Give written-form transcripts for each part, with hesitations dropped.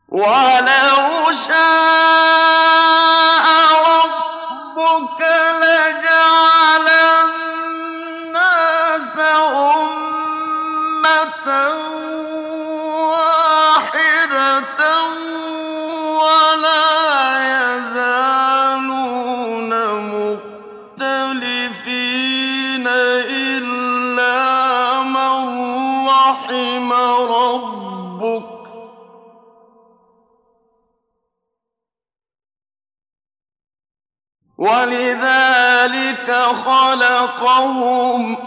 وَلَوْ شَاءَ رَبُّكَ لَجَعَلَ النَّاسَ أُمَّةً وَاحِدَةً وَلَا يَزَالُونَ مُخْتَلِفِينَ إِلَّا مَن رَّحِمَ رَبُّكَ ۚ وَلِذَٰلِكَ خَلَقَهُمْ ۖ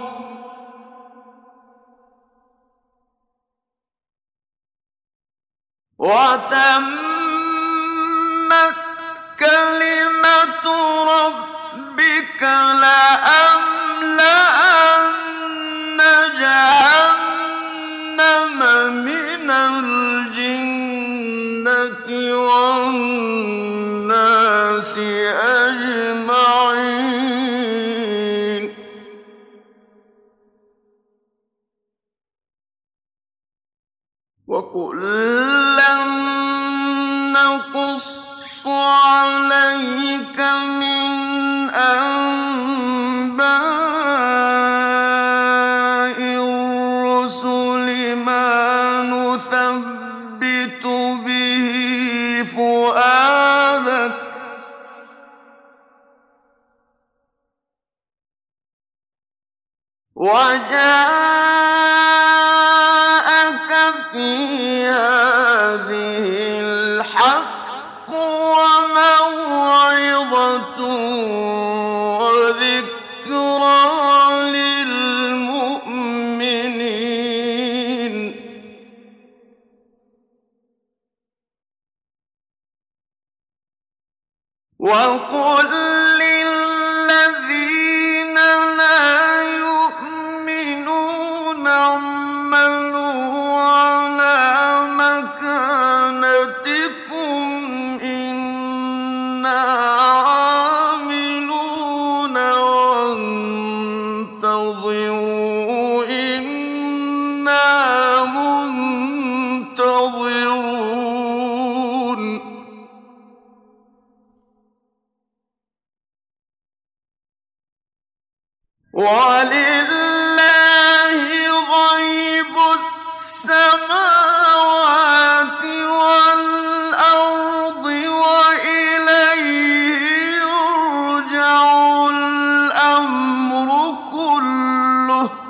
وَتَمَّتْ كَلِمَةُ رَبِّكَ لَأَمْلَأَنَّ جَهَنَّمَ مِنَ الْجِنَّةِ وَالنَّاسِ أَجْمَعِينَ وَكُلًّا نَّقُصُّ عَلَيْكَ مِنْ أَنبَاءِ الرُّسُلِ مَا نُثَبِّتُ بِهِ فُؤَادَكَ ۖ وَجَاءَكَ فِي هَٰذِهِ الْحَقُّ وَمَوْعِظَةٌ وَذِكْرَىٰ لِلْمُؤْمِنِينَ وَقُل لِّلَّذِينَ لَا يُؤْمِنُونَ اعْمَلُوا عَلَىٰ مَكَانَتِكُمْ إِنَّا عَامِلُونَ وَانتَظِرُوا إِنَّا مُنتَظِرُونَ وَلِلَّهِ غَيْبُ السَّمَاوَاتِ وَالْأَرْضِ وَإِلَيْهِ يُرْجَعُ الْأَمْرُ كُلُّهُ ۚ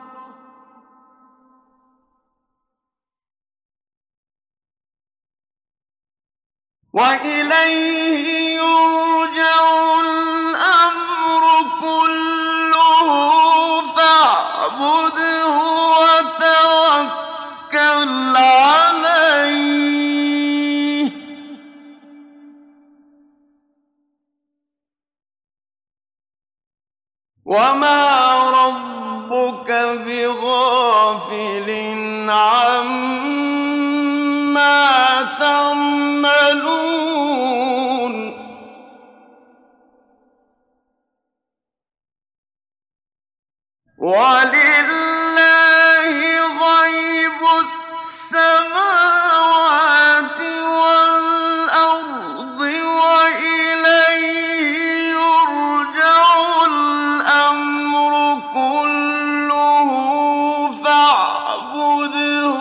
وَإِلَيْهِ يُرْجَعُ الْأَمْرُ كُلُّهُ فَاعْبُدْهُ وَتَوَكَّلْ عَلَيْهِ ۚ وَمَا رَبُّكَ بِغَافِلٍ عَمَّا تَعْمَلُونَ وَلِلَّهِ غَيْبُ السَّمَاوَاتِ وَالْأَرْضِ وَإِلَيْهِ يُرْجَعُ الْأَمْرُ كُلُّهُ فَاعْبُدْهُ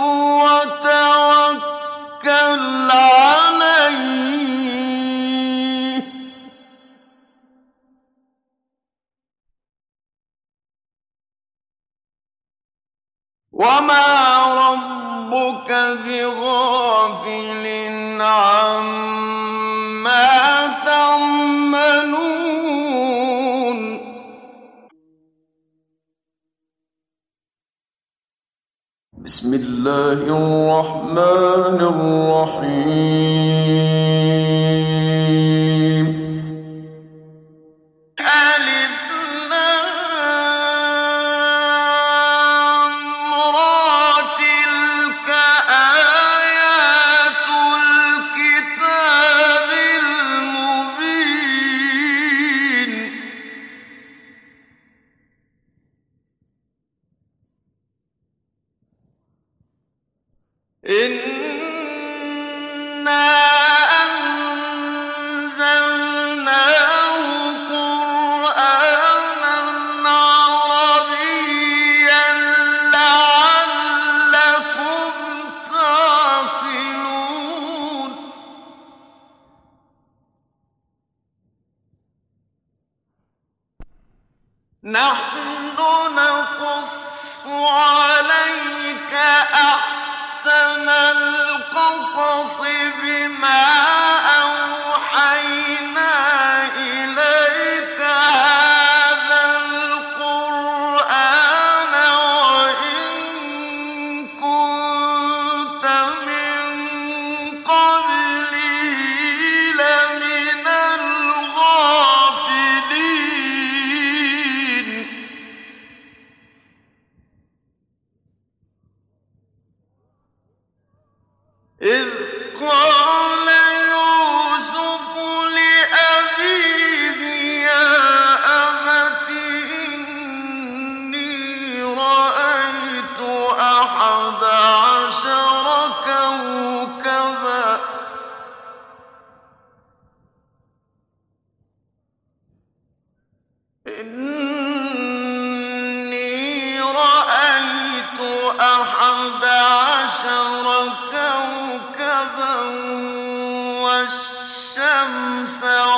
وَتَوَكَّلْ عَلَيْهِ ۚ وَمَا رَبُّكَ بِغَافِلٍ عَمَّا تَعْمَلُونَ بسم الله الرحمن الرحيم ألف لام را تلك آيات الكتاب المبين إِنَّا نحن نقص عليك أحسن القصص بما أوحينا إليك هذا القرآن وإن كنت من قبله لمن الغافلين إذ قال يوسف لأبيه يا أبت إني رأيت 11 كوكبا إني رأيت 11 كوكبا والشمس